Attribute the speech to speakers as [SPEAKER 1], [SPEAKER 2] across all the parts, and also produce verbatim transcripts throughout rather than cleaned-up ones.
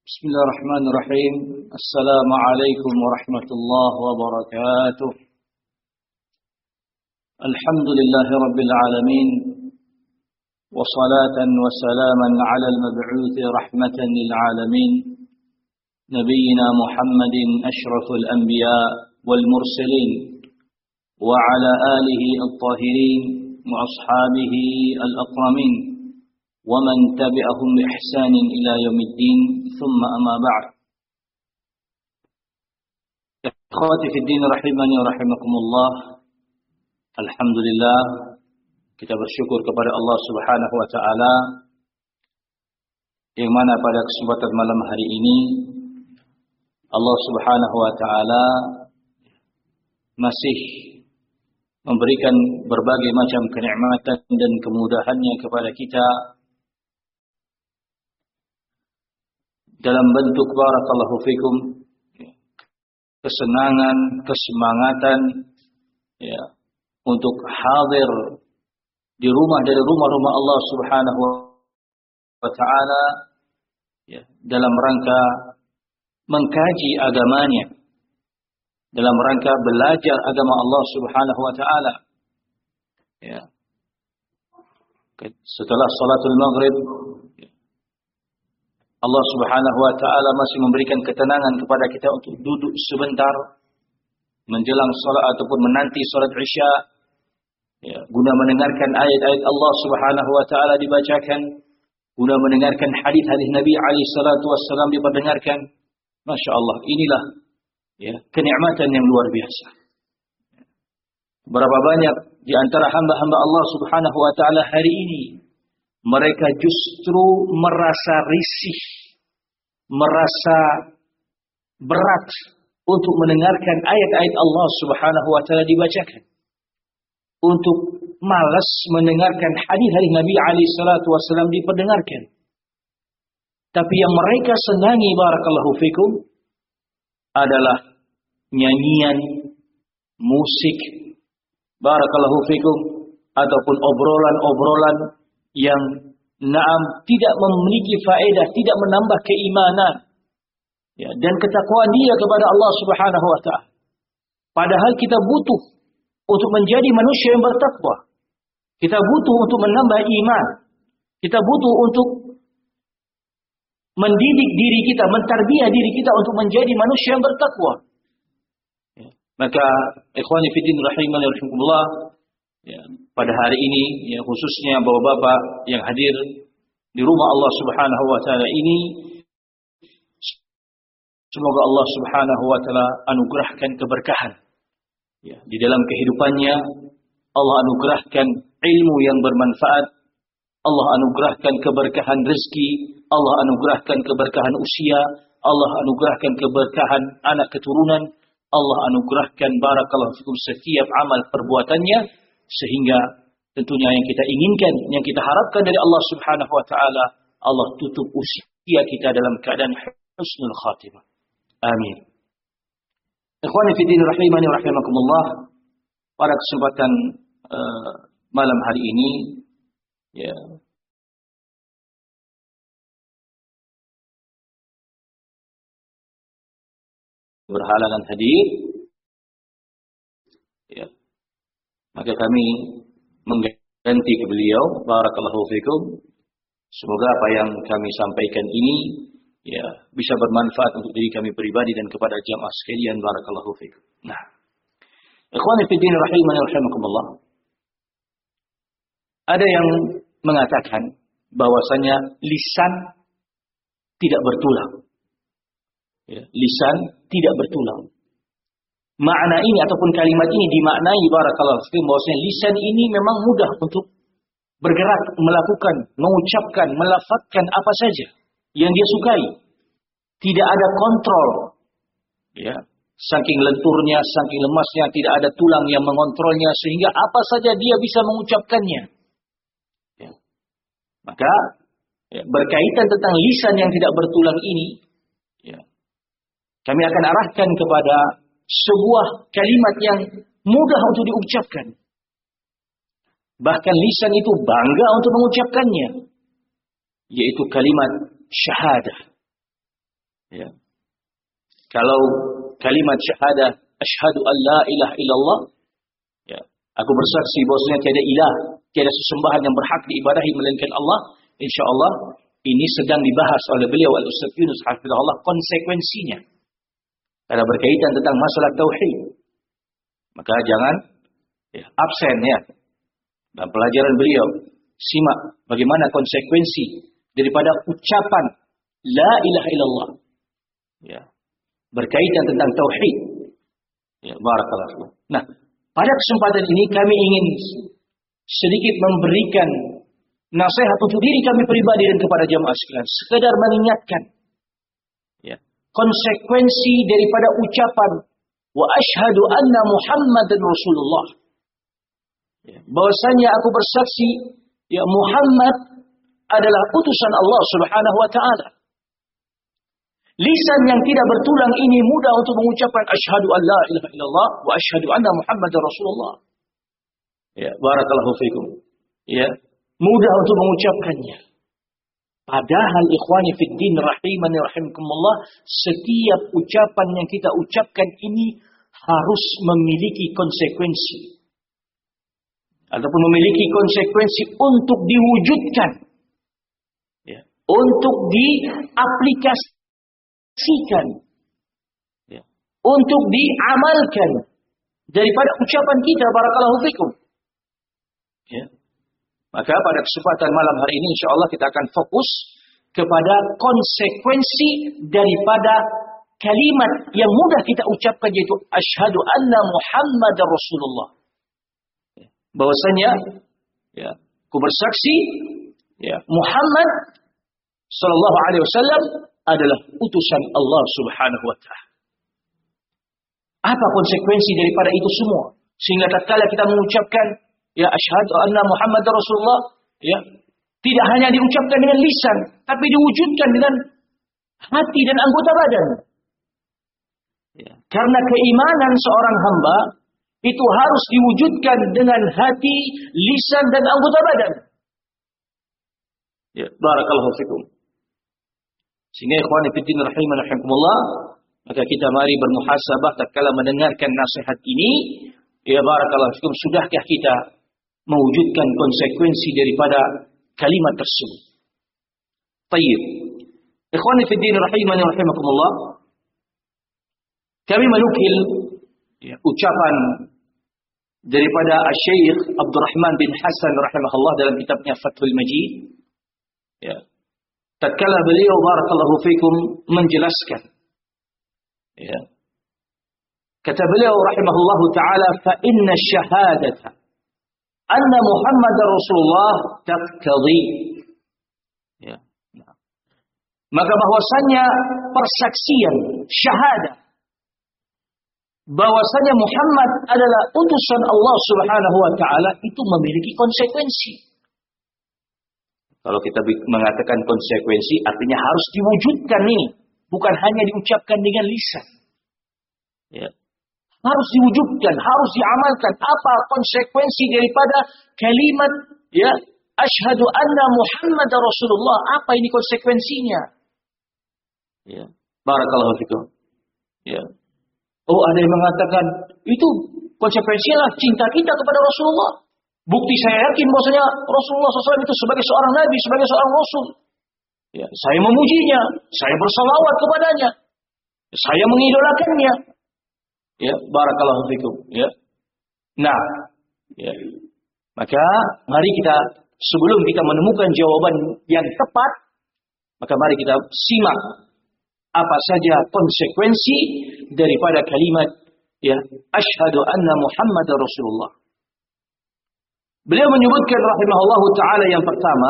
[SPEAKER 1] Bismillahirrahmanirrahim. Assalamualaikum warahmatullahi wabarakatuh. Alhamdulillahi rabbil alamin. Wassalatan wassalaman ala al-mab'uthi rahmatan lil alamin. Nabiyyina Muhammadin asyraful anbiya wal mursalin. Wa ala alihi al-tahirin wa ashabihi al-akramin. ومن تبعهم بإحسان إلى يوم الدين ثم أما بعد. Ikhwati fi din rahimani wa rahimakumullah. Alhamdulillah, kita bersyukur kepada Allah Subhanahu wa taala yang mana pada kesempatan malam hari ini Allah Subhanahu wa taala masih memberikan berbagai macam kenikmatan dan kemudahannya kepada kita dalam bentuk barakallahu fikum kesenangan, kesemangatan ya, untuk hadir di rumah dari rumah-rumah Allah Subhanahu wa taala ya, dalam rangka mengkaji agamanya, dalam rangka belajar agama Allah Subhanahu wa taala. Ya. Setelah salatul maghrib Allah Subhanahu wa taala masih memberikan ketenangan kepada kita untuk duduk sebentar menjelang salat ataupun menanti salat Isya ya, guna mendengarkan ayat-ayat Allah Subhanahu wa taala dibacakan, guna mendengarkan hadis-hadis Nabi alaihi salatu wassalam diperdengarkan. Masya Allah, inilah ya, kenikmatan yang luar biasa. Berapa banyak di antara hamba-hamba Allah Subhanahu wa taala hari ini mereka justru merasa risih, merasa berat untuk mendengarkan ayat-ayat Allah Subhanahu wa taala dibacakan. Untuk malas mendengarkan hadis-hadis Nabi alaihi salatu wasallam diperdengarkan. Tapi yang mereka senangi barakallahu fikum adalah nyanyian, musik, barakallahu fikum, ataupun obrolan-obrolan yang naam tidak memiliki faedah, tidak menambah keimanan ya, dan ketakwaan dia kepada Allah Subhanahu wa taala. Padahal kita butuh untuk menjadi manusia yang bertakwa. Kita butuh untuk menambah iman. Kita butuh untuk mendidik diri kita, mentarbiah diri kita untuk menjadi manusia yang bertakwa. Ya. Maka ikhwani fi din rahimani wa rahimakumullah, ya, pada hari ini ya, khususnya bapak-bapak yang hadir di rumah Allah Subhanahu wa taala ini, semoga Allah Subhanahu wa taala anugerahkan keberkahan ya, di dalam kehidupannya. Allah anugerahkan ilmu yang bermanfaat, Allah anugerahkan keberkahan rezeki, Allah anugerahkan keberkahan usia, Allah anugerahkan keberkahan anak keturunan, Allah anugerahkan barakallahu fikum setiap amal perbuatannya, sehingga tentunya yang kita inginkan, yang kita harapkan dari Allah Subhanahu wa taala, Allah tutup usia kita dalam keadaan husnul khatimah. Amin. Ikhwani fi din rahimani wa rahimakumullah, pada kesempatan uh, malam hari ini ya, berhalangan hadir ya, maka kami mengganti ke beliau. Barakallahu fikum. Semoga apa yang kami sampaikan ini ya bisa bermanfaat untuk diri kami pribadi dan kepada jamaah sekalian. Barakallahu fikum. Nah, ikhwani fi din rahimani wa rahimakumullah, ada yang mengatakan bahwasanya lisan tidak bertulang. Ya, lisan tidak bertulang. Makna ini ataupun kalimat ini dimaknai barakallahu fikum bahwasanya lisan ini memang mudah untuk bergerak, melakukan, mengucapkan, melafazkan apa saja yang dia sukai. Tidak ada kontrol. Ya, saking lenturnya, saking lemasnya, tidak ada tulang yang mengontrolnya sehingga apa saja dia bisa mengucapkannya. Ya. Maka ya, berkaitan tentang lisan yang tidak bertulang ini, ya, kami akan arahkan kepada sebuah kalimat yang mudah untuk diucapkan. Bahkan lisan itu bangga untuk mengucapkannya, yaitu kalimat syahadah. Ya. Kalau kalimat syahadah asyhadu an la ilaha illallah, ya, aku bersaksi bahwasanya tiada ilah, tiada sesembahan yang berhak diibadahi melainkan Allah, insyaallah ini sedang dibahas oleh beliau Al-Ustaz Yunus hafizahullah konsekuensinya. Karena berkaitan tentang masalah tauhid. Maka jangan ya, absen ya. Dalam pelajaran beliau, simak bagaimana konsekuensi daripada ucapan la ilaha illallah. Ya. Berkaitan tentang tauhid. Ya, barakallahu. Nah, pada kesempatan ini kami ingin sedikit memberikan nasihat untuk diri kami pribadi dan kepada jamaah sekalian, sekedar mengingatkan ya, konsekuensi daripada ucapan wa asyhadu anna Muhammadan Rasulullah. Ya, bahwasanya aku bersaksi ya Muhammad adalah utusan Allah Subhanahu wa taala. Lisan yang tidak bertulang ini mudah untuk mengucapkan asyhadu an la ilaha illallah wa asyhadu anna Muhammadar Rasulullah. Ya, barakallahu fikum. Ya, mudah untuk mengucapkannya. Padahal ikhwani fid din rahimani rahimakumullah, setiap ucapan yang kita ucapkan ini harus memiliki konsekuensi. Ataupun memiliki konsekuensi untuk diwujudkan. Ya, untuk diaplikasikan. Ya, untuk diamalkan daripada ucapan kita barakallahu fikum. Ya. Maka pada kesempatan malam hari ini insyaallah kita akan fokus kepada konsekuensi daripada kalimat yang mudah kita ucapkan, yaitu asyhadu anna Muhammadar Rasulullah. Bahwasanya ya, aku bersaksi ya, Muhammad sallallahu alaihi wasallam adalah utusan Allah Subhanahu wa taala. Apa konsekuensi daripada itu semua? Sehingga tatkala kita mengucapkan ya asyhadu anna Muhammadar Rasulullah, ya, tidak hanya diucapkan dengan lisan, tapi diwujudkan dengan hati dan anggota badan. Ya, karena keimanan seorang hamba itu harus diwujudkan dengan hati, lisan dan anggota badan. Ya, barakallahu fikum. Sehingga ikhwani fiddin rahimani rahimakumullah, maka kita mari bermuhasabah tatkala mendengarkan nasihat ini. Ya barakallahu fikum, sudahkah kita mewujudkan konsekuensi daripada kalimat tersebut? Baik. Ikhwani fiddin rahimani rahimakumullah, kami menukil ya, ucapan daripada Syekh Abdurrahman bin Hasan rahimahullah dalam kitabnya Fathul Majid. Ya. Tatkala beliau barakallahu fikum menjelaskan, ya, kata beliau rahimahullahu taala, fa inna syahadata anna Muhammadar Rasulullah taqtadi. Ya. Nah. Maka bahwasannya persaksian syahadah bahwasanya Muhammad adalah utusan Allah Subhanahu wa taala itu memiliki konsekuensi. Kalau kita mengatakan konsekuensi artinya harus diwujudkan nih, bukan hanya diucapkan dengan lisan. Ya. Harus diwujudkan, harus diamalkan. Apa konsekuensi daripada kalimat ya asyhadu anna Muhammadar Rasulullah? Apa ini konsekuensinya? Ya. Barakallahu fikum. Ya. Oh, ada yang mengatakan itu konsekuensinya cinta kita kepada Rasulullah. Bukti saya yakin bahwasanya Rasulullah shallallahu alaihi wasallam itu sebagai seorang nabi, sebagai seorang rasul. Ya, saya memujinya, saya bersalawat kepadanya, saya mengidolakannya. Ya, barakallahu fikum. Ya. Nah, ya. Maka mari kita sebelum kita menemukan jawaban yang tepat, maka mari kita simak apa saja konsekuensi daripada kalimat ya asyhadu anna Muhammadar Rasulullah. Beliau menyebutkan rahimahullahu taala yang pertama,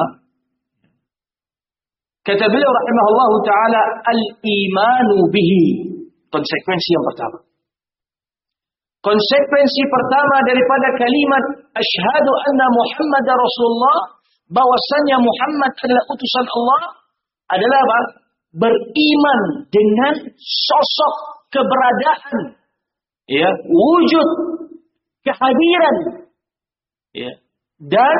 [SPEAKER 1] kata beliau rahimahullahu taala al-imanu bihi. Konsekuensi yang pertama. Konsekuensi pertama daripada kalimat asyhadu anna Muhammadar Rasulullah, bahwasanya Muhammad adalah utusan Allah, adalah apa? Beriman dengan sosok keberadaan, ya, wujud kehadiran, ya, dan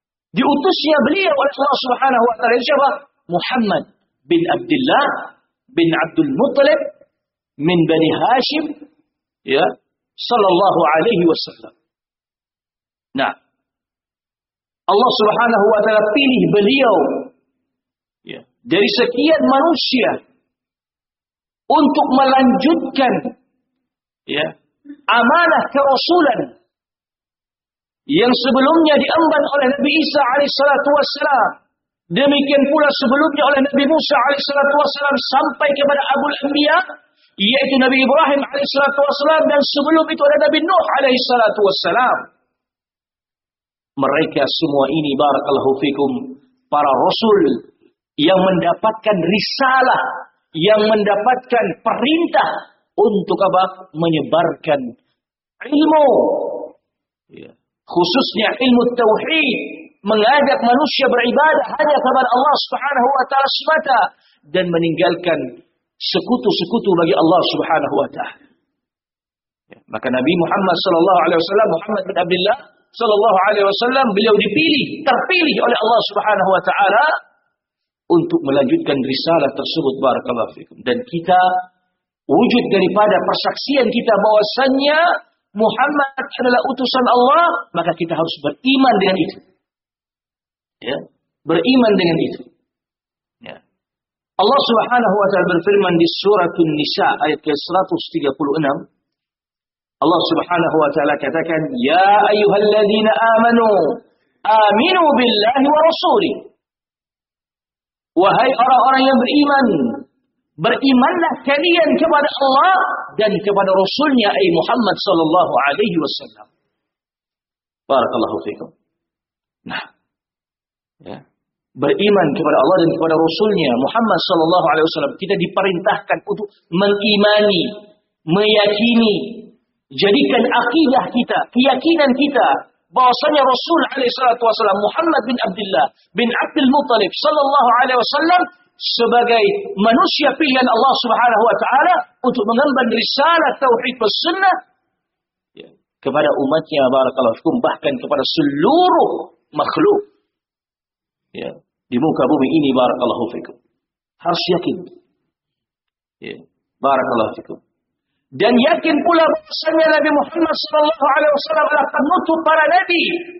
[SPEAKER 1] diutusnya beliau oleh Allah Subhanahu wa taala, siapa? Muhammad bin Abdullah bin Abdul Muttalib min Bani Hashim, ya, sallallahu alaihi wasallam. Nah, Allah Subhanahu wa taala pilih beliau, ya, dari sekian manusia untuk melanjutkan, ya, amanah kerasulan yang sebelumnya diemban oleh Nabi Isa alaihissalatu wassalam. Demikian pula sebelumnya oleh Nabi Musa alaihissalatu wassalam sampai kepada Abul Anbiya, yaitu Nabi Ibrahim alaihissalatu wassalam, dan sebelum itu ada Nabi Nuh alaihissalatu wassalam. Mereka semua ini, barakallahu fikum, para rasul yang mendapatkan risalah, yang mendapatkan perintah untuk apa? Menyebarkan ilmu, ya, khususnya ilmu tauhid, mengajak manusia beribadah hanya kepada Allah Subhanahu wa taala semata dan meninggalkan sekutu-sekutu bagi Allah Subhanahu wa taala. Ya, maka Nabi Muhammad sallallahu alaihi wasallam, Muhammad bin Abdullah sallallahu alaihi wasallam, beliau dipilih, terpilih oleh Allah Subhanahu wa taala untuk melanjutkan risalah tersebut, barakallahu fikum. Dan kita, wujud daripada persaksian kita bahwasannya Muhammad adalah utusan Allah, maka kita harus beriman dengan itu. Ya, beriman dengan itu. Ya. Allah Subhanahu wa taala berfirman di surah An-Nisa ayat ke seratus tiga puluh enam. Allah Subhanahu wa taala katakan, "Ya ayyuhalladzina amanu, aminu billahi wa rasulih." Wahai orang-orang yang beriman, berimanlah kalian kepada Allah dan kepada Rasulnya, ai Muhammad sallallahu alaihi wasallam. Barakallahu fikum. Nah, ya, beriman kepada Allah dan kepada Rasulnya Muhammad sallallahu alaihi wasallam. Kita diperintahkan untuk mengimani, meyakini, jadikan akidah kita, keyakinan kita bahwasanya Rasul alaihi salatu wasallam Muhammad bin Abdullah bin Abdul Muttalib sallallahu alaihi wasallam sebagai manusia pilihan Allah Subhanahu wa taala untuk mengemban risalah tauhid was sunnah, ya, kepada umatnya, barakallahu fikum, bahkan kepada seluruh makhluk, ya, di muka bumi ini, barakallahu fikum. Harus yakin, ya, barakallahu fikum. Dan yakin pula bahwasanya Nabi Muhammad sallallahu alaihi wasallam adalah penutup para nabi.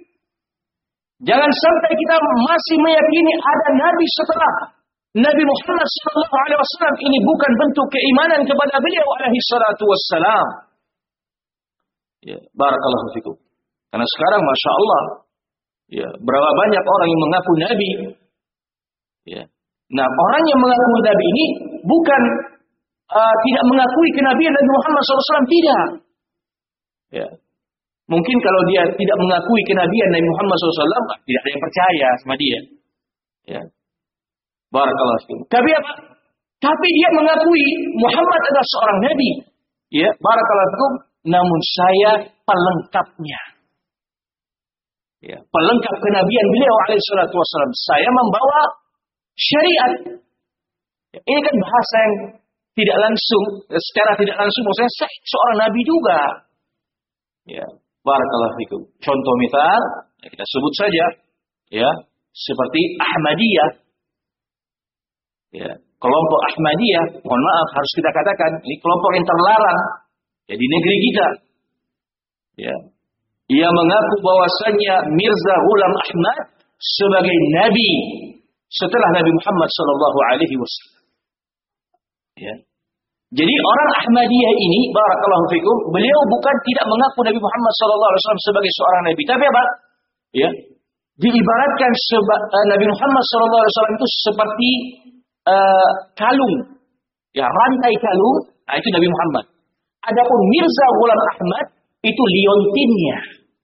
[SPEAKER 1] Jangan sampai kita masih meyakini ada nabi setelah Nabi Muhammad sallallahu alaihi wasallam. Ini bukan bentuk keimanan kepada beliau alaihi salatu wassalam. Ya, barakallahu fikum. Karena sekarang Masya Allah, ya, berapa banyak orang yang mengaku nabi. Ya. Nah, orang yang mengaku nabi ini bukan uh, tidak mengakui kenabian Nabi Muhammad sallallahu alaihi wasallam, tidak. Ya. Mungkin kalau dia tidak mengakui kenabian Nabi Muhammad sallallahu alaihi wasallam, tidak ada yang percaya sama dia. Ya. Barakallahu fikum. Tapi apa? Tapi dia mengakui Muhammad adalah seorang nabi. Ya, barakallahu fikum. Namun saya pelengkapnya. Ya, pelengkap kenabian beliau alaihi salatu wasallam. Saya membawa syariat. Ya, ini kan bahasa yang tidak langsung, secara tidak langsung maksudnya saya seorang nabi juga. Ya, barakallahu fikum. Contoh misal, ya, kita sebut saja, ya, seperti Ahmadiyah. Ya, kelompok Ahmadiyah, mohon maaf harus kita katakan, ini kelompok yang terlarang, ya, di negeri kita. Ya. Ia mengaku bahwasannya Mirza Ghulam Ahmad sebagai nabi setelah Nabi Muhammad sallallahu alaihi wasallam. Ya. Jadi orang Ahmadiyah ini, barakallahu fikum, beliau bukan tidak mengaku Nabi Muhammad sallallahu alaihi wasallam sebagai seorang nabi, tapi apa? Ya. Diibaratkan seba- Nabi Muhammad sallallahu alaihi wasallam itu seperti uh, kalung. Ya, rantai kalung, nah itu Nabi Muhammad. Adapun Mirza Ghulam Ahmad itu liontinnya.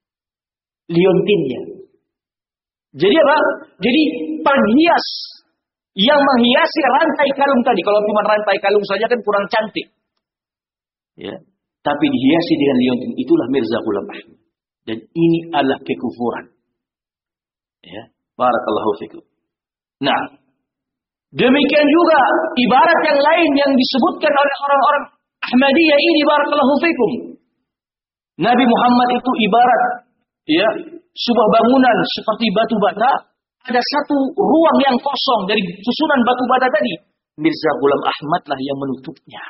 [SPEAKER 1] Liontinnya. Jadi apa? Jadi penghias yang menghiasi rantai kalung tadi. Kalau cuma rantai kalung saja kan kurang cantik. Ya. Tapi dihiasi dengan liontin. Itulah Mirza Ghulam Ahmad. Dan ini adalah kekufuran. Ya. Barakallahu fikum. Nah, demikian juga ibarat yang lain yang disebutkan oleh orang-orang Ahmadiyah ini, barakallahu fikum. Nabi Muhammad itu ibarat, ya, sebuah bangunan seperti batu bata, ada satu ruang yang kosong dari susunan batu bata tadi. Mirza Ghulam Ahmad lah yang menutupnya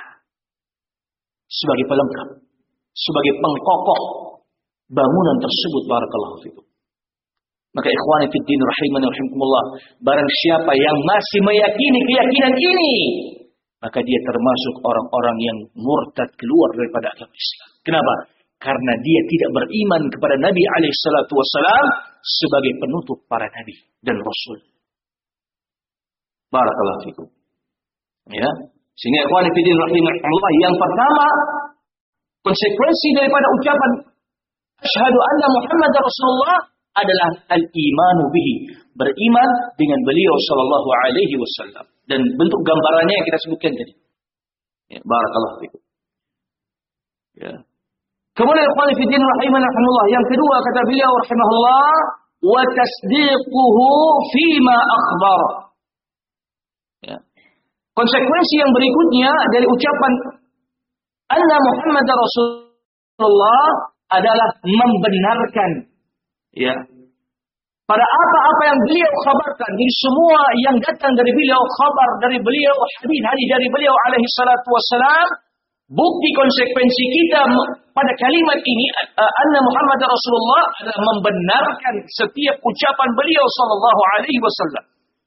[SPEAKER 1] sebagai pelengkap, sebagai pengkokoh bangunan tersebut. Barakallahu fikum. Maka ikhwani fid din rahimani rahimakumullah, barang siapa yang masih meyakini keyakinan ini, maka dia termasuk orang-orang yang murtad, keluar daripada agama Islam. Kenapa? Karena dia tidak beriman kepada Nabi alaihi salatu wasalam sebagai penutup para nabi dan rasul. Barakallahu fikum. Ya, sehingga ikhwan fillah rahimahullah, yang pertama konsekuensi daripada ucapan asyhadu anna Muhammadar Rasulullah adalah al-imanu bihi, beriman dengan beliau sallallahu alaihi wasallam, dan bentuk gambarannya yang kita sebutkan tadi. Ya, barakallahu fikum. Ya. Kemudian ikhwan fillah rahimahullah, yang kedua kata beliau rahimahullah, wa tasdiquhu fima akhbar. Ya. Konsekuensi yang berikutnya dari ucapan anna Muhammadar Rasulullah adalah membenarkan, ya, pada apa-apa yang beliau khabarkan. Jadi semua yang datang dari beliau, khabar dari beliau, hadis-hadis dari beliau alaihi salatu wassalam, bukti konsekuensi kita pada kalimat ini anna Muhammadar Rasulullah adalah membenarkan setiap ucapan beliau sallallahu alaihi wasallam.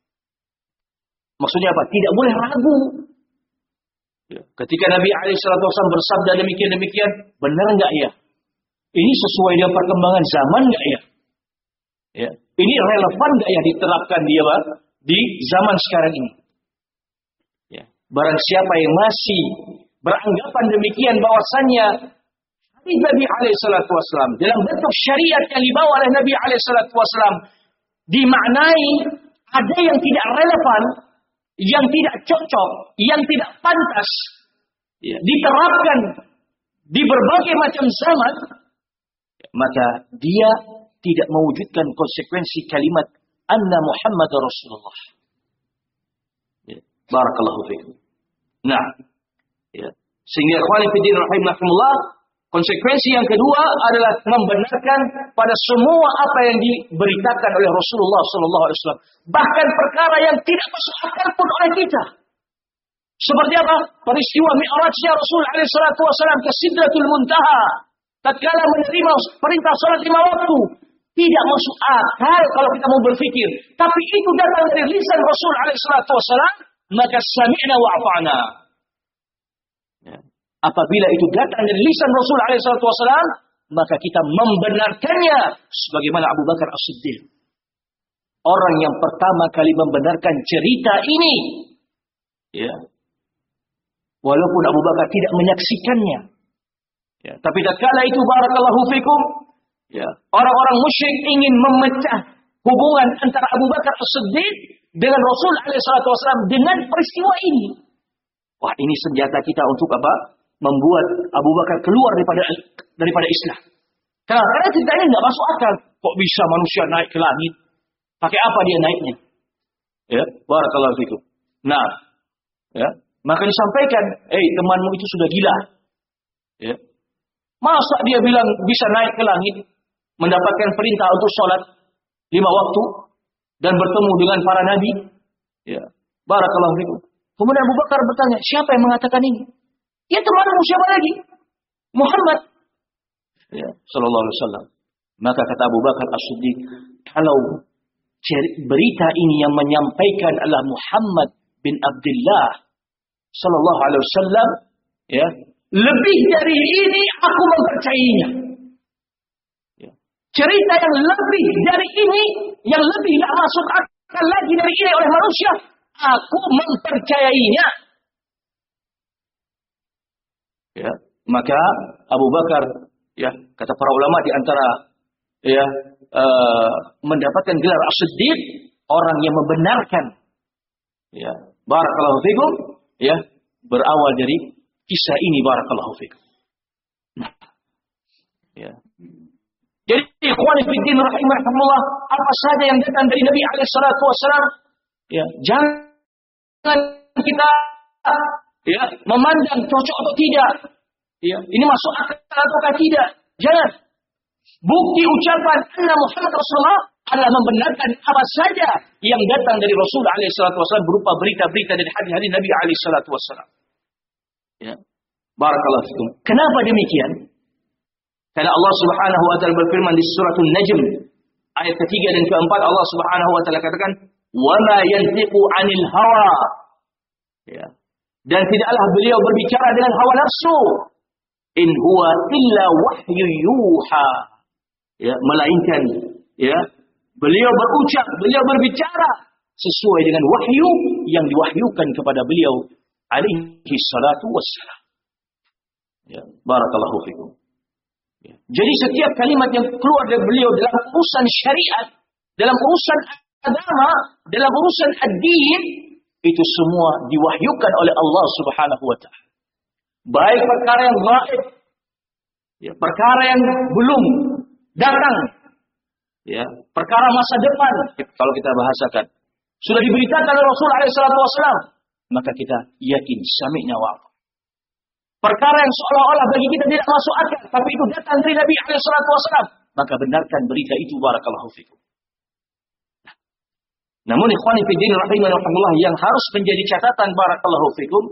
[SPEAKER 1] Maksudnya apa? Tidak boleh ragu. Ya. Ketika Nabi alaihi salatu wasallam bersabda demikian-demikian, benar enggak ya? Ini sesuai dengan perkembangan zaman enggak ya? Ya. Ini relevan enggak ya diterapkan dia di zaman sekarang ini? Ya. Barang siapa yang masih beranggapan demikian bahwasannya hadis Nabi alaihi salatu wasallam dalam bentuk syariat yang dibawa oleh Nabi alaihi salatu wasallam dimaknai ada yang tidak relevan, yang tidak cocok, yang tidak pantas, ya, diterapkan di berbagai macam zaman, maka dia tidak mewujudkan konsekuensi kalimat anna Muhammadar Rasulullah. Ya. Barakallahu fiikum. Nah, ya. Sehingga ikhwani fillah rahimahumullah, konsekuensi yang kedua adalah membenarkan pada semua apa yang diberitakan oleh Rasulullah sallallahu alaihi wasallam, bahkan perkara yang tidak masuk akal pun oleh kita. Seperti apa? Peristiwa Mi'rajnya Rasul alaihi salatu wasallam ke Sidratul Muntaha, tatkala menerima perintah salat lima waktu. Tidak masuk akal kalau kita mau berpikir, tapi itu datang dari lisan Rasul alaihi salatu wasallam, maka sami'na wa ata'na. Ya. Apabila itu datang dari lisan Rasul alaihi salatu wasallam, maka kita membenarkannya, sebagaimana Abu Bakar As-Siddiq, orang yang pertama kali membenarkan cerita ini. Ya. Walaupun Abu Bakar tidak menyaksikannya. Ya. Tapi tatkala itu barakallahu fikum, ya, orang-orang musyrik ingin memecah hubungan antara Abu Bakar As-Siddiq dengan Rasul alaihi salatu wasallam dengan peristiwa ini. Wah, ini senjata kita untuk apa? Membuat Abu Bakar keluar daripada daripada Islam. Karena, karena cerita ini nggak masuk akal. Kok bisa manusia naik ke langit? Pakai apa dia naiknya? Ya, barakallahu fikum. Nah, ya, maka disampaikan, eh hey, temanmu itu sudah gila. Ya. Masa dia bilang bisa naik ke langit, mendapatkan perintah untuk sholat lima waktu dan bertemu dengan para nabi? Ya, barakallahu fikum. Kemudian Abu Bakar bertanya, siapa yang mengatakan ini? Ya, temanmu siapa lagi? Muhammad. Ya, sallallahu alaihi wasallam. Maka kata Abu Bakar As-Siddiq, kalau berita ini yang menyampaikan adalah Muhammad bin Abdullah sallallahu alaihi wasallam, ya, lebih dari ini aku mempercayainya. Ya. Cerita yang lebih dari ini, yang lebih tidak masuk akal lagi dari ini oleh manusia, aku mempercayainya. Ya, maka Abu Bakar, ya, kata para ulama di antara, ya, uh, mendapatkan gelar As-Siddiq, orang yang membenarkan, ya, barakallahu fikum, ya, berawal dari kisah ini, barakallahu fikum. Nah, ya. Jadi ikhwan fillah rahimahumullah, apa saja yang datang dari Nabi alaihi salatu wasallam, ya, jangan kita, ya, memandang cocok atau tidak. Ya, ini masuk akal ataukah tidak? Jangan. Bukti ucapan anna Muhammad Rasulullah adalah membenarkan apa saja yang datang dari Rasul alaihi salatu wasallam berupa berita-berita dari hadis-hadis Nabi alaihi salatu wasallam. Ya. Barakallahu fikum. Kenapa demikian? Karena Allah Subhanahu wa taala berfirman di surat An-Najm ayat ketiga dan keempat, Allah Subhanahu wa taala katakan, "Wa ma yantiqu 'anil hawa." Ya. Dan tidaklah beliau berbicara dengan hawa nafsu. In huwa illa wahyu yuha. Ya, melainkan ya, beliau berucap, beliau berbicara sesuai dengan wahyu yang diwahyukan kepada beliau alaihi salatu wassalam. Ya, barakallahu fikum. Ya. Jadi setiap kalimat yang keluar dari beliau dalam urusan syariat, dalam urusan agama, dalam urusan ad-din, itu semua diwahyukan oleh Allah Subhanahu wa taala. Baik perkara yang gaib, ya, perkara yang belum datang, ya, perkara masa depan, kalau kita bahasakan, sudah diberitakan oleh Rasul alaihi salatu wasallam, maka kita yakin sami'na wa ata'na. Perkara yang seolah-olah bagi kita tidak masuk akal, tapi itu datang dari Nabi alaihi salatu wasallam, maka benarkan berita itu. Barakallahu fikum. Namun ikhwani fi din rahimahumullah, yang harus menjadi catatan barakallahu fikum,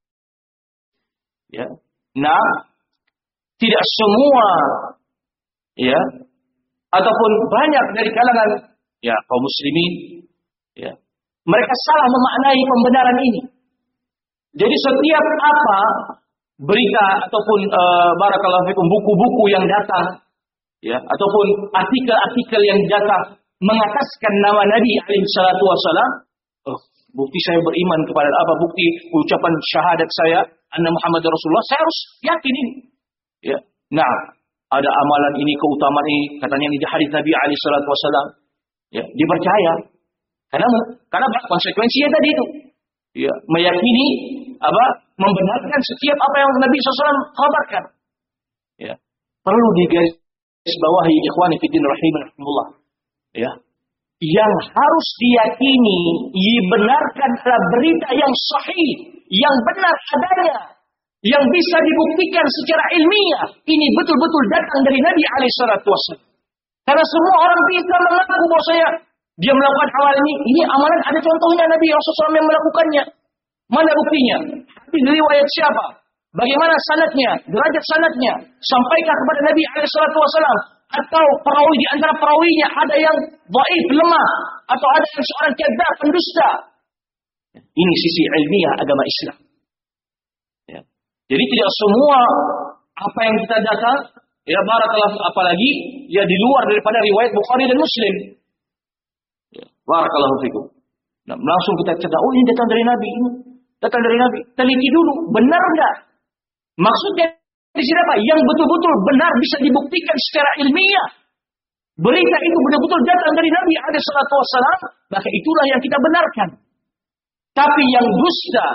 [SPEAKER 1] ya, nah, tidak semua, ya, ataupun banyak dari kalangan, ya, kaum muslimin, ya, mereka salah memaknai pembenaran ini. Jadi setiap apa berita ataupun uh, barakallahu fikum buku-buku yang datang, ya, ataupun artikel-artikel yang datang mengataskan nama Nabi alaihi salatu wasallam, oh, bukti saya beriman kepada apa, bukti ucapan syahadat saya anna Muhammad Rasulullah, saya harus yakin ini. Ya. Nah, ada amalan ini, keutamaan ini, katanya ini di hadis Nabi alaihi salatu wasallam. Ya, dipercaya. Karena karena konsekuensinya tadi itu. Ya, meyakini apa? Membenarkan setiap apa yang Nabi sallallahu alaihi wasallam kabarkan. Ya. Perlu digarisbawahi ikhwani fi din rahimahumullah. Ya. Yang harus diyakini, dibenarkan adalah berita yang sahih, yang benar adanya, yang bisa dibuktikan secara ilmiah. Ini betul-betul datang dari Nabi alaihi salatu wasallam. Karena semua orang bisa mengaku bahwasanya dia melakukan hal ini. Ini amalan, ada contohnya Nabi Rasulullah shallallahu alaihi wasallam yang melakukannya. Mana buktinya? Ini riwayat siapa? Bagaimana sanadnya? Derajat sanadnya? Sampaikah kepada Nabi alaihi salatu wasallam? Atau perawi di antara perawinya ada yang dhaif, lemah, atau ada yang seorang kadzdzab, pendusta. Ini sisi ilmiah agama Islam. Ya. Jadi tidak semua apa yang kita datang, ya barakallahu, apalagi ya di luar daripada riwayat Bukhari dan Muslim. Ya, barakallahu fikum. Nah, langsung kita cerita, oh ini datang dari Nabi, ini datang dari Nabi. Teliti dulu, benar enggak? Maksudnya di sini apa? Yang betul-betul benar bisa dibuktikan secara ilmiah. Berita itu betul-betul datang dari Nabi alaihi salatu wasallam, maka itulah yang kita benarkan. Tapi yang dusta,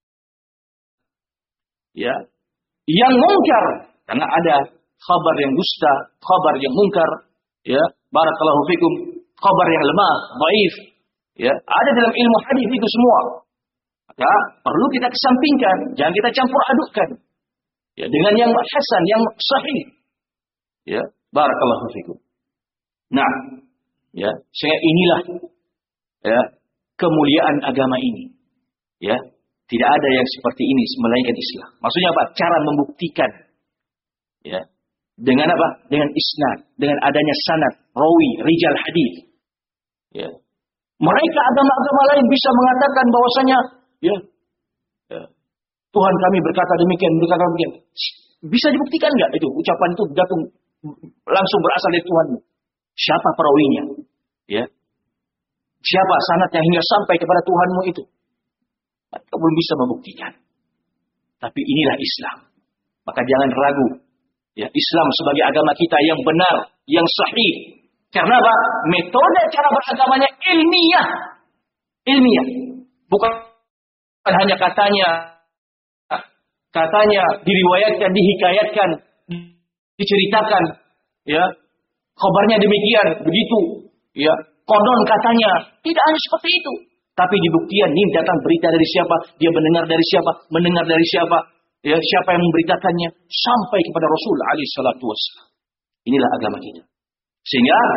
[SPEAKER 1] ya, yang mungkar, karena ada khabar yang dusta, khabar yang mungkar, ya, barakallahu fikum, khabar yang lemah, dhaif, ya, ada dalam ilmu hadis itu semua. Maka perlu kita kesampingkan, jangan kita campur adukkan. Ya, dengan yang hasan, yang sahih. Ya, barakallahu fikum. Nah, ya, saya inilah ya kemuliaan agama ini. Ya, tidak ada yang seperti ini melainkan Islam. Maksudnya apa? Cara membuktikan. Ya. Dengan apa? Dengan isnad, dengan adanya sanad, rawi, rijal hadis. Ya. Mereka agama-agama lain bisa mengatakan bahwasanya ya, ya Tuhan kami berkata demikian, berkata demikian. Bisa dibuktikan enggak itu ucapan itu datang langsung berasal dari Tuhanmu? Siapa perawinya? Ya. Siapa sanadnya hingga sampai kepada Tuhanmu itu? Mereka belum bisa membuktikan. Tapi inilah Islam. Maka jangan ragu. Ya, Islam sebagai agama kita yang benar, yang sahih. Karena apa? Metode cara beragamanya ilmiah. Ilmiah. Bukan hanya katanya katanya diriwayatkan, dihikayatkan, diceritakan, ya, kabarnya demikian, begitu, ya, konon katanya, tidak hanya seperti itu, tapi dibuktikan ini datang berita dari siapa, dia mendengar dari siapa, mendengar dari siapa, ya, siapa yang memberitakannya, sampai kepada Rasul alaihi salatu wassalam. Inilah agama kita. Sehingga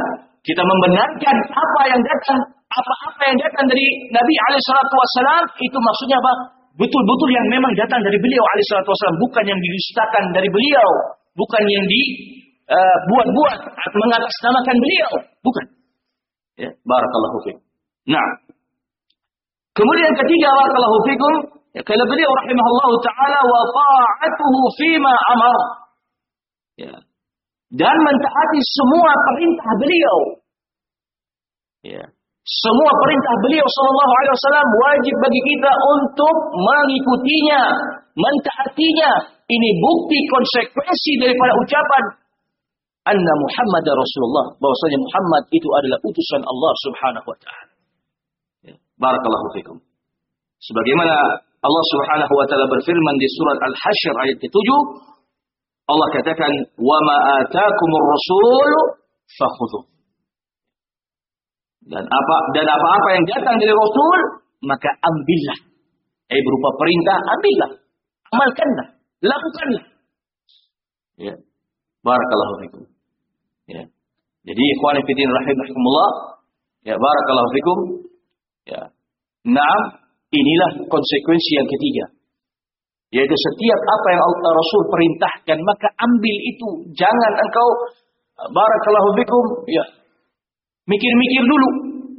[SPEAKER 1] Kita membenarkan apa yang datang, apa-apa yang datang dari Nabi alaihi salatu wasallam itu maksudnya apa? Betul-betul yang memang datang dari beliau alaihi salatu wasallam, bukan yang didustakan dari beliau, bukan yang dibuat-buat uh, mengatasnamakan beliau, bukan. Ya, barakallahu fikum. Nah, kemudian ketiga, barakallahu fikum, ya, kala beliau rahimahullahu taala wa ta'atuhu fima amar. Ya. Dan mentaati semua perintah beliau. Ya. Semua perintah beliau sallallahu alaihi wasallam wajib bagi kita untuk mengikutinya, mentaatinya. Ini bukti konsekuensi daripada ucapan anna Muhammadar Rasulullah, bahwasanya Muhammad itu adalah utusan Allah Subhanahu wa taala. Ya. Barakallahu fikum. Sebagaimana Allah Subhanahu wa taala berfirman di surat Al-Hasyr ayat ketujuh, Allah katakan, "Wa ma ataakumur rasul fakhudhuh." Dan apa dan apa-apa yang datang dari Rasul, maka ambillah. Eh berupa perintah, ambillah. Amalkanlah, lakukanlah. Ya. Barakallahu fikum. Ya. Jadi ikhwan fillah rahimakumullah, ya barakallahu fikum. Ya. Naam, inilah konsekuensi yang ketiga. Yaitu setiap apa yang Allah Rasul perintahkan, maka ambil itu. Jangan engkau barakallahu fikum, ya, mikir-mikir dulu.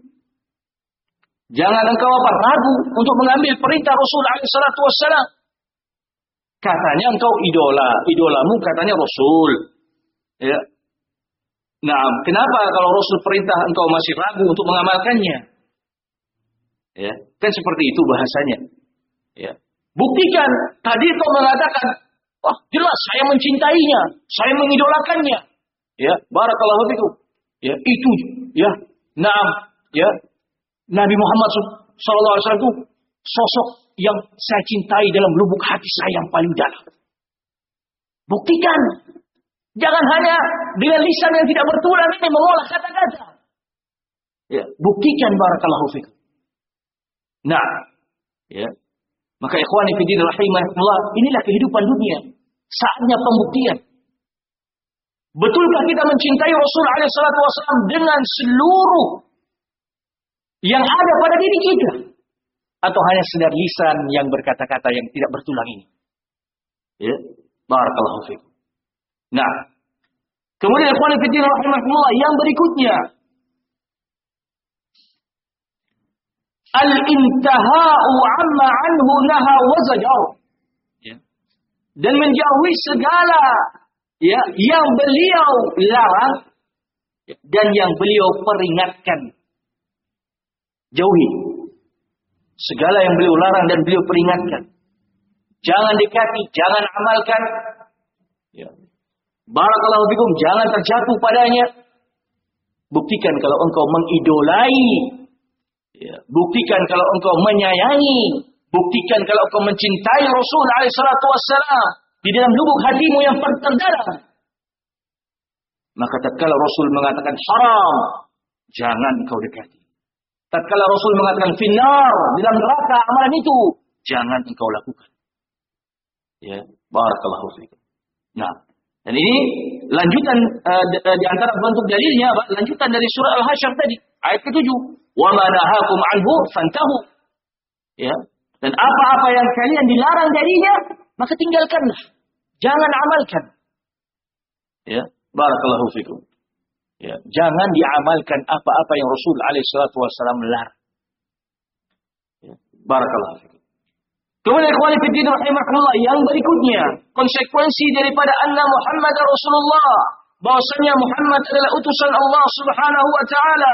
[SPEAKER 1] Jangan engkau apa ragu untuk mengambil perintah Rasul alaihi salatu wassalam. Katanya engkau idola, idolamu katanya Rasul. Ya. Nah, kenapa kalau Rasul perintah engkau masih ragu untuk mengamalkannya? Ya, kan seperti itu bahasanya. Ya. Buktikan, tadi kau mengatakan, wah jelas saya mencintainya, saya mengidolakannya. Ya, barakallahu fikum. Ya, itu ya. Naam, ya. Nabi Muhammad sallallahu alaihi wasallam itu sosok yang saya cintai dalam lubuk hati saya yang paling dalam. Buktikan. Jangan hanya dengan lisan yang tidak bertulang ini mengolah kata-kata. Ya, buktikan barakallahu fikum. Nah, ya. Maka ikhwani fillah rahimahullah, inilah kehidupan dunia. Saatnya pembuktian. Betulkah kita mencintai Rasul alaihi salatu wasallam dengan seluruh yang ada pada diri kita? Atau hanya sekedar lisan yang berkata-kata yang tidak bertulang ini? Ya, barakallahu fikum. Nah, kemudian ikhwan fillah rahimahullah yang berikutnya, al-intihau amma anhu naha wa zajar. Ya. Dan menjauhi segala ya yang beliau larang dan yang beliau peringatkan. Jauhi segala yang beliau larang dan beliau peringatkan. Jangan dekati, jangan amalkan. Ya. Barakallahu fikum, jangan terjatuh padanya. Buktikan kalau engkau mengidolai. Ya. Buktikan kalau engkau menyayangi. Buktikan kalau engkau mencintai Rasul alaihi salatu wassalam di dalam lubuk hatimu yang terdalam. Maka tatkala Rasul mengatakan haram, jangan engkau dekati. Tatkala Rasul mengatakan finnar, di dalam neraka amalan itu, jangan engkau lakukan. Ya, barakallahu fikum. Nah, dan ini lanjutan uh, di, uh, di antara bentuk dalilnya, lanjutan dari surah Al-Hasyr tadi, ayat ketujuh. Wa ma nahakum anhu fantahu. Ya, dan apa-apa yang kalian dilarang darinya, maka tinggalkanlah. Jangan amalkan. Ya, barakallahu fikum. Ya, jangan diamalkan apa-apa yang Rasul alaihi salatu wasallam larang. Ya, barakallahu fikum. Kemudian ikhwani fillah rahimakumullah, yang berikutnya, konsekuensi daripada anna Muhammad Rasulullah, bahwasanya Muhammad adalah utusan Allah Subhanahu wa taala.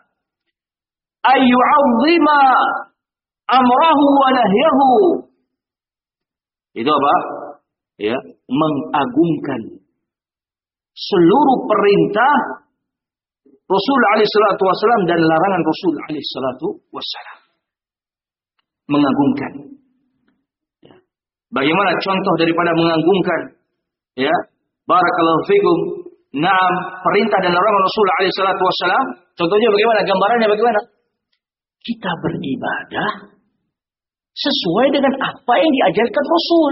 [SPEAKER 1] Ayyu'azzima amrahu wa nahyahu. Itu apa? Ya, mengagungkan seluruh perintah Rasul alaihi salatu wasallam dan larangan Rasul alaihi salatu wasallam. Mengagungkan. Ya. Bagaimana contoh daripada mengagungkan? Ya, barakallahu fikum. Naam, perintah dan larangan Rasul alaihi salatu wasallam. Contohnya bagaimana? Gambarannya bagaimana? Kita beribadah sesuai dengan apa yang diajarkan Rasul.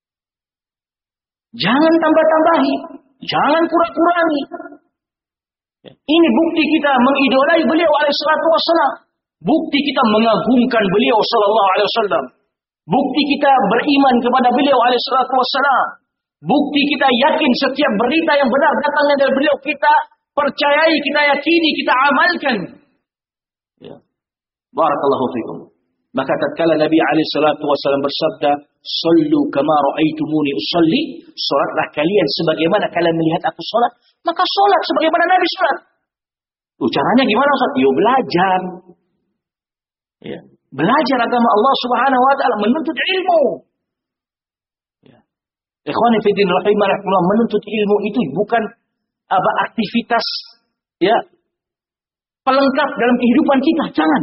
[SPEAKER 1] Jangan tambah-tambahi, jangan kurang-kurangi. Ya. Ini bukti kita mengidolai beliau alaihi salatu wassalam. Bukti kita mengagungkan beliau sallallahu alaihi wasallam. Bukti kita beriman kepada beliau alaihi salatu wassalam. Bukti kita yakin setiap berita yang benar datangnya dari beliau, kita percayai, kita yakini, kita amalkan. Ya. Barakallahu fikum. Maka tatkala Nabi alaihi salatu wasallam bersabda, "Shallu kama ra'aitumuni usalli," salatlah kalian sebagaimana kalian melihat aku salat, maka salat sebagaimana Nabi salat. Oh, caranya gimana Ustaz? Yo belajar. Ya, belajar agama Allah Subhanahu wa taala, menuntut ilmu. Ya. Ikhwani fi din rahimakumullah, menuntut ilmu itu bukan apa aktivitas ya pelengkap dalam kehidupan kita, jangan.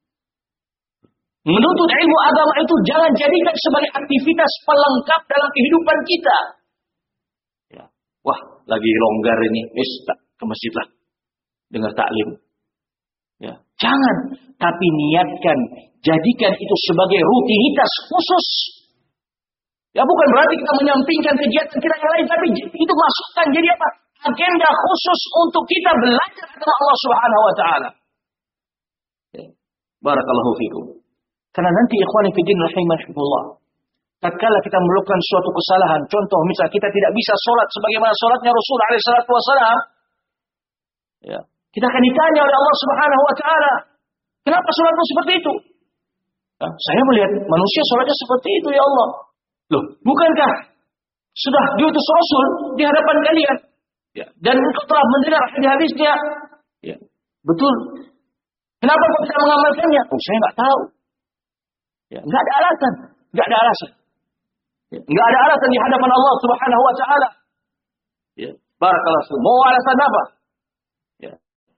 [SPEAKER 1] Menuntut ilmu agama itu jangan jadikan sebagai aktivitas pelengkap dalam kehidupan kita. Ya. Wah, lagi longgar ini, wis ke masjid lah, dengar taklim. Ya. Jangan, tapi niatkan, jadikan itu sebagai rutinitas khusus. Ya, bukan berarti kita menyampingkan kegiatan kita yang lain, tapi itu masukkan jadi apa? Agenda khusus untuk kita belajar agama Allah Subhanahu wa taala. Ya. Barakallahu fikum. Karena nanti ikhwani fi din rahimahullah, tatkala kita melakukan suatu kesalahan, contoh misalnya kita tidak bisa sholat sebagaimana sholatnya Rasul alaihi salatu wasallam, ya, kita akan ditanya oleh Allah Subhanahu wa taala, kenapa sholatmu seperti itu? Nah, saya melihat manusia sholatnya seperti itu ya Allah. Loh, bukankah sudah diutus Rasul di hadapan kalian? Ya, dan engkau telah mendengar hadis-hadisnya. Ya, betul. Kenapa kau tidak mengamalkannya? Oh, saya nggak tahu. Ya, nggak ada alasan, nggak ada alasan. Ya, nggak ada alasan di hadapan Allah Subhanahu wa taala. Ya, barakallahu. Mau alasan apa? Ya.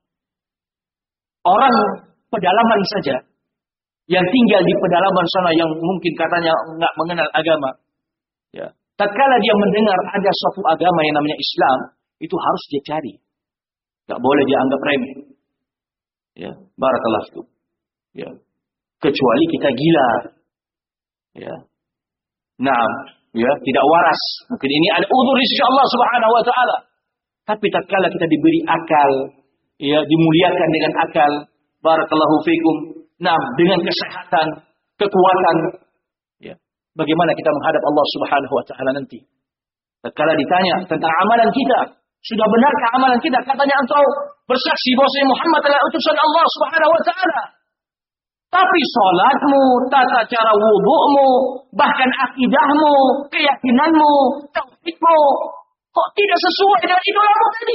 [SPEAKER 1] Orang pedalaman saja yang tinggal di pedalaman sana yang mungkin katanya nggak mengenal agama. Ya. Tatkala dia mendengar ada suatu agama yang namanya Islam, itu harus dia cari. Nggak boleh dia anggap remeh. Ya, barakallahu. Ya. Kecuali kita gila, ya, nah, ya, tidak waras. Mungkin ini ada uzur di sisi Allah Subhanahu Wa Taala. Tapi tatkala kita diberi akal, ya, dimuliakan dengan akal, barakallahu fikum, nah, dengan kesehatan, kekuatan, ya, bagaimana kita menghadap Allah Subhanahu Wa Taala nanti? Tatkala ditanya tentang amalan kita, sudah benarkah amalan kita? Katanya engkau bersaksi bahwa Muhammad adalah utusan Allah Subhanahu Wa Taala. Tapi sholatmu, tata cara wudhu'mu, bahkan akidahmu, keyakinanmu, tauhidmu, kok tidak sesuai dengan idolamu tadi?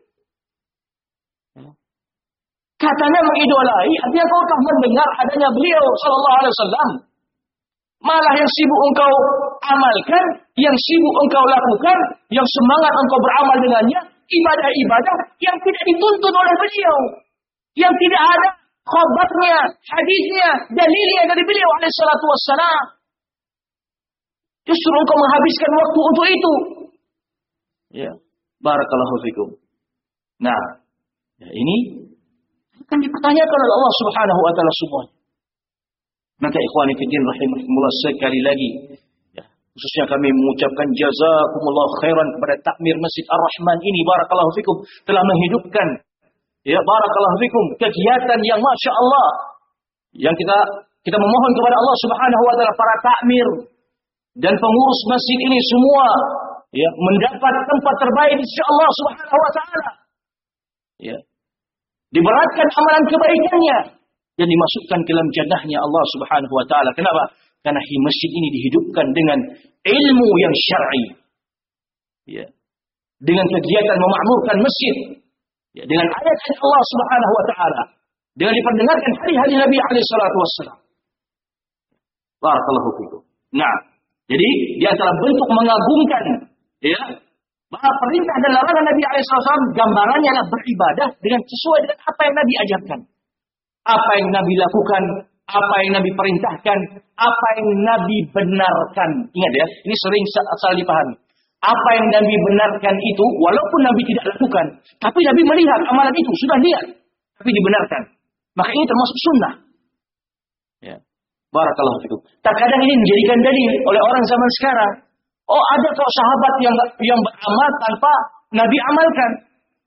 [SPEAKER 1] Katanya mengidolai, artinya kau telah mendengar adanya beliau sallallahu alaihi wasallam. Malah yang sibuk engkau amalkan, yang sibuk engkau lakukan, yang semangat engkau beramal dengannya, ibadah-ibadah yang tidak dituntut oleh beliau, yang tidak ada khabarnya, hadisnya, dalilnya dari beliau alaihi salatu wassalam. Justru engkau menghabiskan waktu untuk itu. Ya, barakallahu fikum. Nah, ya ini akan dipertanyakan oleh Allah Subhanahu wa taala semuanya. Maka ikhwani fillah rahimahumullah, sekali lagi ya, khususnya kami mengucapkan jazakumullah khairan kepada takmir Masjid Ar-Rahman ini, barakallahu fikum, telah menghidupkan, ya, barakallahu fikum, kegiatan yang masya Allah, yang kita kita memohon kepada Allah Subhanahu wa taala, para takmir dan pengurus masjid ini semua, ya, mendapat tempat terbaik di sisi Allah Subhanahu wa taala. Ya. Diberatkan amalan kebaikannya dan dimasukkan ke dalam jannahnya Allah Subhanahu wa taala. Kenapa? Karena masjid ini dihidupkan dengan ilmu yang syar'i. Ya. Dengan kegiatan memakmurkan masjid. Ya, dengan ayat-ayat Allah Subhanahu wa taala, dengan diperdengarkan hari-hari Nabi alaihi salatu wassalam. Barakallahu fikum. Nah, jadi di antara bentuk mengagungkan, ya, bahwa perintah dan larangan Nabi alaihi salatu wassalam gambarannya adalah beribadah dengan sesuai dengan apa yang Nabi ajarkan. Apa yang Nabi lakukan, apa yang Nabi perintahkan, apa yang Nabi benarkan. Ingat ya, ini sering salah dipahami. Apa yang Nabi benarkan itu, walaupun Nabi tidak lakukan, tapi Nabi melihat amalan itu, sudah lihat, tapi dibenarkan. Maka ini termasuk sunnah. Ya. Barakallahu fikum. Terkadang ini menjadikan dalil oleh orang zaman sekarang. Oh, ada kok sahabat yang yang beramal tanpa Nabi amalkan.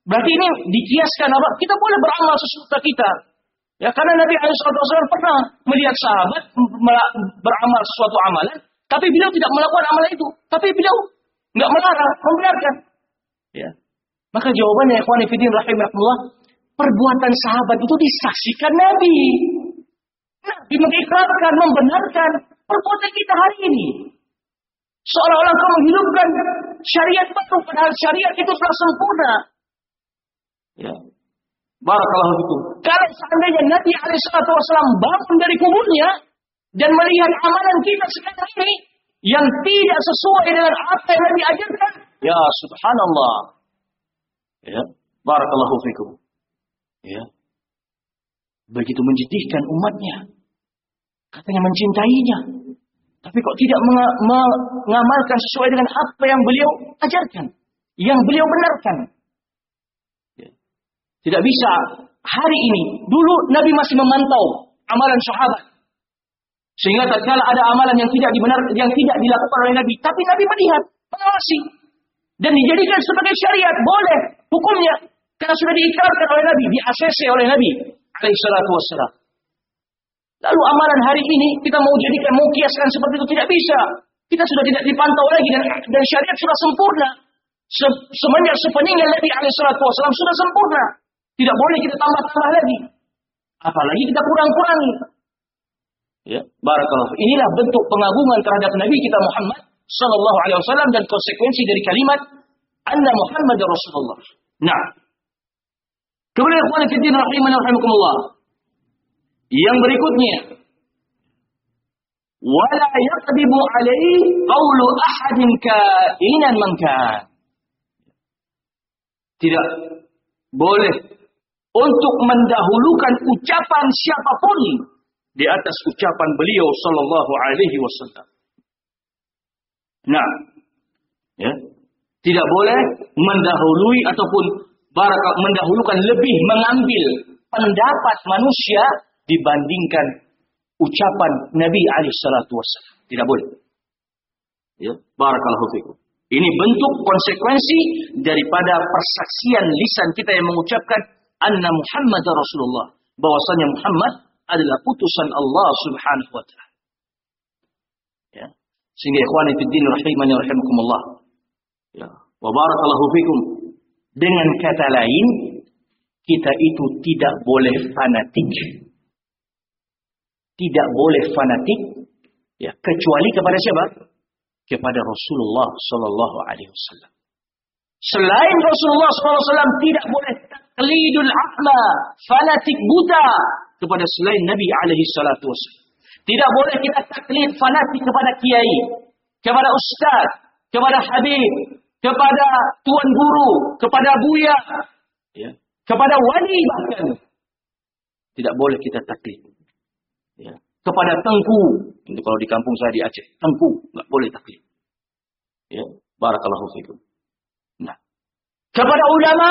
[SPEAKER 1] Berarti ini dikiaskan apa? Kita boleh beramal sesuka kita. Ya, karena Nabi alaihi wasallam pernah melihat sahabat beramal sesuatu amalan, tapi beliau tidak melakukan amalan itu. Tapi beliau nggak melarang, membenarkan. Ya. Maka jawabannya, ikhwani fillah rahimakumullah, perbuatan sahabat itu disaksikan Nabi. Nabi mengikrarkan, membenarkan perbuatan kita hari ini. Seolah-olah kau menghidupkan syariat baru, padahal syariat itu telah sempurna. Ya. Barakallahu fikum. Kalau seandainya Nabi alaihi wasallam bangun dari kuburnya dan melihat amalan kita sekarang ini yang tidak sesuai dengan apa yang Nabi ajarkan, ya subhanallah. Ya, barakallahu fikum. Ya. Begitu menjadikan umatnya. Katanya mencintainya. Tapi kok tidak mengamalkan sesuai dengan apa yang beliau ajarkan, yang beliau benarkan. Ya. Tidak bisa hari ini. Dulu Nabi masih memantau amalan sahabat. Sehingga tatkala ada amalan yang tidak dibenar, yang tidak dilakukan oleh Nabi, tapi Nabi melihat, mengawasi dan dijadikan sebagai syariat, boleh hukumnya karena sudah diikrarkan oleh Nabi, di-A C C oleh Nabi alaihi salatu wassalam. Lalu amalan hari ini kita mau jadikan, mau kiaskan seperti itu, tidak bisa. Kita sudah tidak dipantau lagi dan, dan syariat sudah sempurna. Se, semenjak sepeninggal Nabi alaihi salatu wassalam sudah sempurna. Tidak boleh kita tambah-tambah lagi. Apalagi kita kurang-kurangi. Ya, barakallahu. Inilah bentuk pengagungan terhadap Nabi kita Muhammad sallallahu alaihi wasallam dan konsekuensi dari kalimat anna Muhammadar Rasulullah. Nah. Kemudian ikhwan fillah rahimani rahimakumullah. Yang berikutnya, wala yaqdimu alaihi qawlu ahadin kainan man kan. Tidak boleh untuk mendahulukan ucapan siapapun di atas ucapan beliau sallallahu alaihi wasallam. Nah, ya, tidak boleh mendahului ataupun barakal mendahulukan, lebih mengambil pendapat manusia dibandingkan ucapan Nabi alaihi salatu wasallam. Tidak boleh. Ya, barakallahu fikum. Ini bentuk konsekuensi daripada persaksian lisan kita yang mengucapkan anna Muhammadar Rasulullah, bahwasanya Muhammad adalah putusan Allah Subhanahu wa taala. Ya. Sehingga ikhwani fid din rahimani rahimakumullah. Ya, wa barakallahu fikum. Dengan kata lain, kita itu tidak boleh fanatik. Tidak boleh fanatik, ya, kecuali kepada siapa? Kepada Rasulullah sallallahu alaihi wasallam. Selain Rasulullah sallallahu alaihi wasallam tidak boleh taqlidul a'ma, fanatik buta kepada selain Nabi alaihi salatu wasallam. Tidak boleh kita taklid fanatik kepada kiai, kepada ustaz, kepada habib, kepada tuan guru, kepada buya, ya, kepada wali bahkan. Tidak boleh kita taklid. Ya. Kepada tengku, itu kalau di kampung saya di Aceh, tengku nggak boleh taklid. Ya, barakallahu fikum. Nah, kepada ulama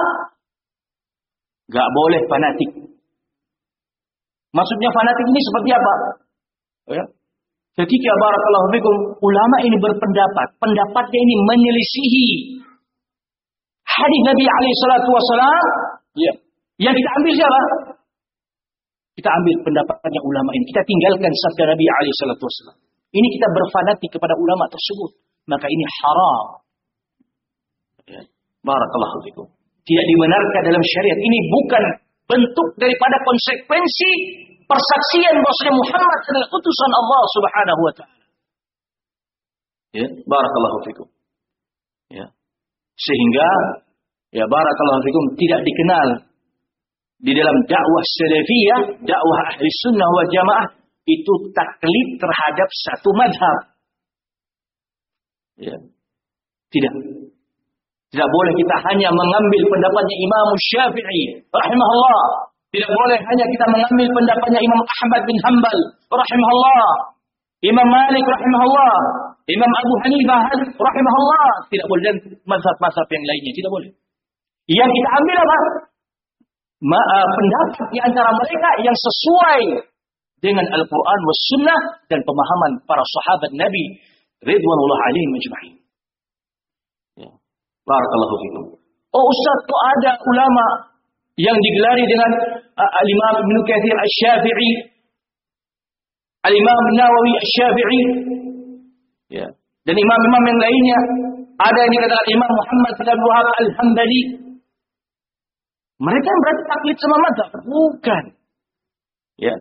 [SPEAKER 1] nggak boleh fanatik. Maksudnya fanatik ini seperti apa? Ya. Ketika barakallahu fikum ulama ini berpendapat, pendapatnya ini menyelisihi hadis Nabi alaihi salatu wasallam, ya. Yang kita ambil siapa? Kita ambil pendapatnya ulama ini. Kita tinggalkan sabda Nabi alaihi salatu wasallam. Ini kita berfanatik kepada ulama tersebut. Maka ini haram. Ya. Barakallahu fikum. Tidak dibenarkan dalam syariat. Ini bukan bentuk daripada konsekuensi persaksian bahwasanya Muhammad adalah utusan Allah Subhanahu wa taala. Ya, barakallahu fikum. Ya. Sehingga ya barakallahu fikum tidak dikenal di dalam dakwah salafiyah, dakwah ahli sunnah wal jamaah itu taklid terhadap satu madhab. Ya. Tidak. Tidak boleh kita hanya mengambil pendapatnya Imam Syafi'i rahimahullah. Tidak boleh hanya kita mengambil pendapatnya Imam Ahmad bin Hanbal rahimahullah, Imam Malik rahimahullah, Imam Abu Hanifah rahimahullah. Tidak boleh, dan mazhab-mazhab yang lainnya tidak boleh. Yang kita ambil apa? Ma, uh, pendapat di antara mereka yang sesuai dengan Al-Quran was Sunnah dan pemahaman para sahabat Nabi ridwanullah alaihim ajma'in. Ya. Barakallahu fikum. Oh Ustaz, kok ada ulama yang digelari dengan uh, Al-Imam Ibn Katsir Asy-Syafi'i, Al-Imam Nawawi Asy-Syafi'i, ya. Dan imam-imam yang lainnya, ada yang dikatakan Imam Muhammad bin Abdul Wahhab Al-Hambali. Mereka berarti taklid sama mazhab? Bukan. Ya.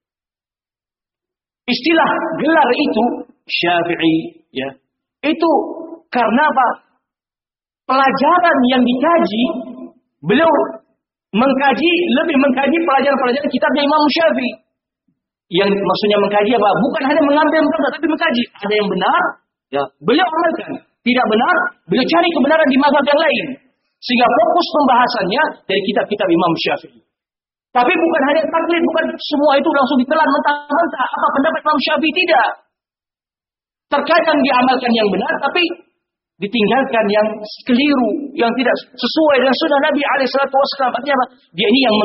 [SPEAKER 1] Istilah gelar itu Syafi'i, ya. Itu karena apa? Pelajaran yang dikaji, beliau mengkaji, lebih mengkaji pelajaran-pelajaran kitabnya Imam Syafi'i. Yang maksudnya mengkaji apa? Bukan hanya mengambil mazhab, tapi mengkaji. Ada yang benar, ya, beliau amalkan. Tidak benar, beliau cari kebenaran di mazhab yang lain. Sehingga fokus pembahasannya dari kitab-kitab Imam Syafi'i. Tapi bukan hanya taklid, bukan semua itu langsung ditelan mentah-mentah. Apa pendapat Imam Syafi'i? Tidak. Terkadang diamalkan yang benar, tapi ditinggalkan yang keliru, yang tidak sesuai dengan sunnah Nabi alaihi salatu wasallam. Artinya apa? Dia ini yang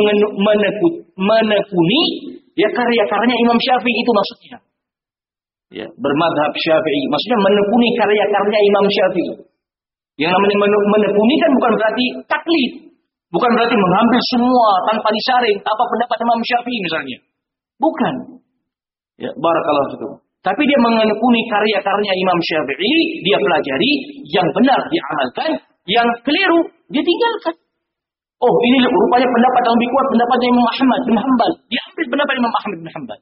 [SPEAKER 1] menekuni ya karya-karyanya Imam Syafi'i, itu maksudnya. Ya, bermadhab Syafi'i, maksudnya menekuni karya-karya Imam Syafi'i. Yang namanya menekuni kan bukan berarti taklid, bukan berarti mengambil semua tanpa disaring apa pendapat Imam Syafi'i misalnya. Bukan. Ya, barakallahu fikum. Tapi dia menekuni karya-karya Imam Syafi'i, dia pelajari, yang benar diamalkan, yang keliru dia tinggalkan. Oh, ini rupanya pendapat yang lebih kuat, pendapatnya Imam Ahmad bin Hanbal. Dia ambil pendapat Imam Ahmad bin Hanbal.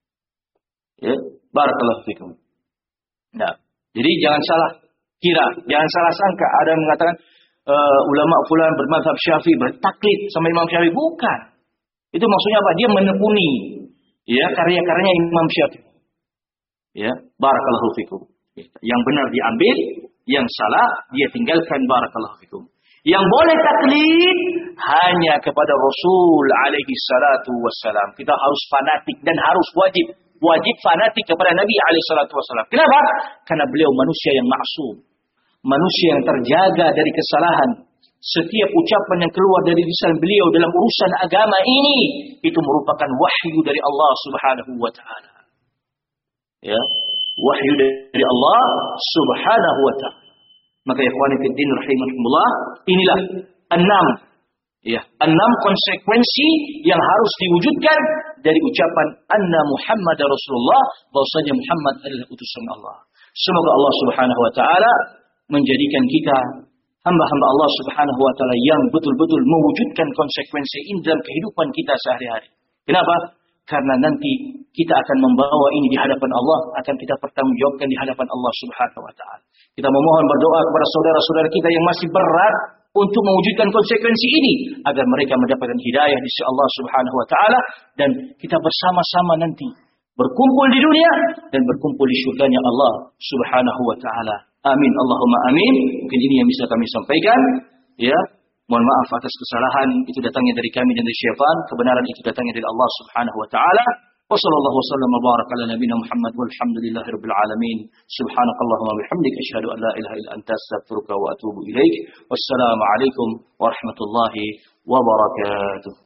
[SPEAKER 1] Ya, barakallahu fikum. Nah, jadi jangan salah kira, jangan salah sangka ada yang mengatakan uh, ulama fulan bermazhab Syafi'i, bertaklid sama Imam Syafi'i. Bukan. Itu maksudnya apa? Dia menekuni ya karya-karyanya Imam Syafi'i. Ya, barakallahu fikum. Yang benar diambil, yang salah dia tinggalkan, barakallahu fikum. Yang boleh taklid hanya kepada Rasul alaihi salatu wassalam. Kita harus fanatik dan harus wajib. Wajib fanatik kepada Nabi alaihi salatu wassalam. Kenapa? Karena beliau manusia yang maksum. Manusia yang terjaga dari kesalahan. Setiap ucapan yang keluar dari lisan beliau dalam urusan agama ini, itu merupakan wahyu dari Allah subhanahu wa ta'ala. Ya, wahyu dari Allah subhanahu wa ta'ala. Maka ya ikhwani fiddin rahimahumullah, inilah enam ya, enam konsekuensi yang harus diwujudkan dari ucapan anna Muhammad Rasulullah, bahwasanya Muhammad adalah utusan Allah. Semoga Allah subhanahu wa ta'ala menjadikan kita hamba-hamba Allah subhanahu wa ta'ala yang betul-betul mewujudkan konsekuensi ini dalam kehidupan kita sehari-hari. Kenapa? Karena nanti kita akan membawa ini di hadapan Allah, akan kita pertanggungjawabkan di hadapan Allah subhanahu wa ta'ala. Kita memohon berdoa kepada saudara-saudara kita yang masih berat untuk mewujudkan konsekuensi ini, agar mereka mendapatkan hidayah di sisi Allah subhanahu wa ta'ala, dan kita bersama-sama nanti berkumpul di dunia dan berkumpul di syurganya Allah subhanahu wa ta'ala. Amin, Allahumma amin. Mungkin ini yang bisa kami sampaikan. Ya, mohon maaf atas kesalahan, itu datangnya dari kami dan dari syaitan. Kebenaran itu datangnya dari Allah subhanahu wa ta'ala. Wa sallallahu wasallam wa baraka ala nabiyina Muhammad walhamdulillahi rabbil alamin. Subhanakallahumma bihamdika asyhadu an la ilaha illa anta astaghfiruka wa atubu ilaik. Wassalamu alaikum warahmatullahi wabarakatuh.